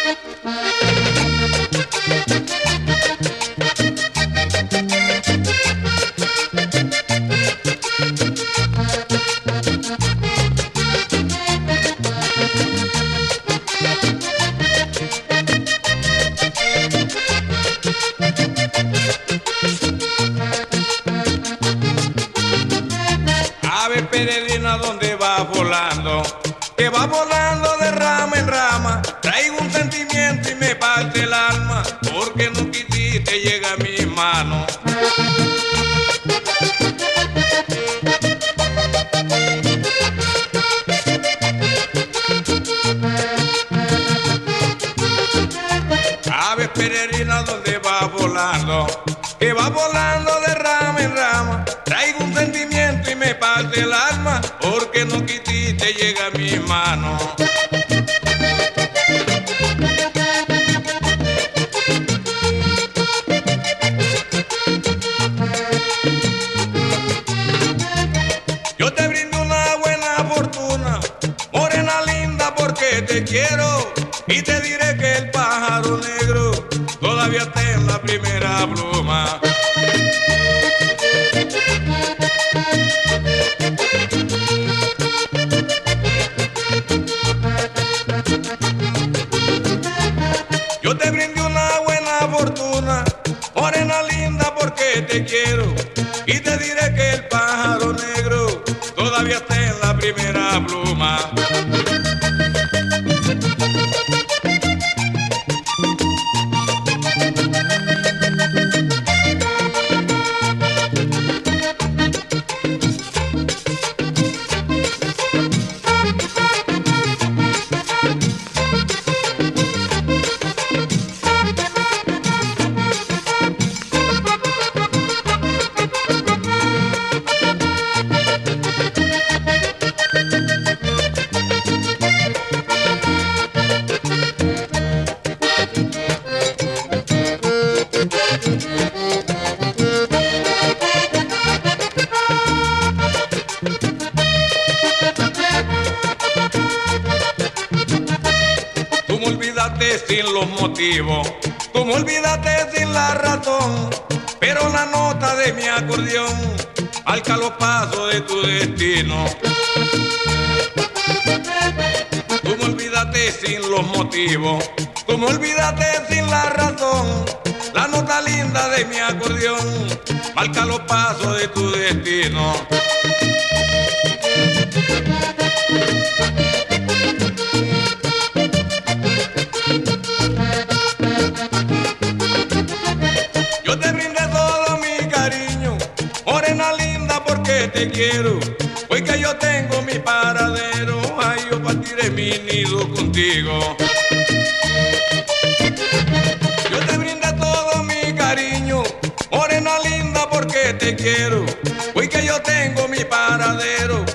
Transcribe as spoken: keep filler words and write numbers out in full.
Ave peregrina, ¿dónde vas volando? Que va volando de rama en rama. Traigo un sentimiento y me parte el alma, porque no quisiste llega a mis manos. Ave peregrina, ¿dónde vas volando? Que va volando de rama en rama. Traigo un sentimiento y me parte el alma, porque no quisiste llega a mis manos. Yo te brindo una buena fortuna, morena linda, porque te quiero, y te diré que el pájaro negro todavía está en la primera pluma. Yo te brindé una buena fortuna, morena linda, porque te quiero, y te diré que el pájaro negro todavía está en la primera pluma. Tú me olvidaste sin los motivos, tú me olvidaste sin la razón, pero la nota de mi acordeón marca los pasos de tu destino. Tú me olvidaste sin los motivos, tú me olvidaste sin la razón, la nota linda de mi acordeón marca los pasos de tu destino. Yo te brindé todo mi cariño, morena linda, porque te quiero, hoy que yo tengo mi paradero, ay, yo partiré mi nido contigo. Yo te brindé todo mi cariño, morena linda, porque te quiero, hoy que yo tengo mi paradero,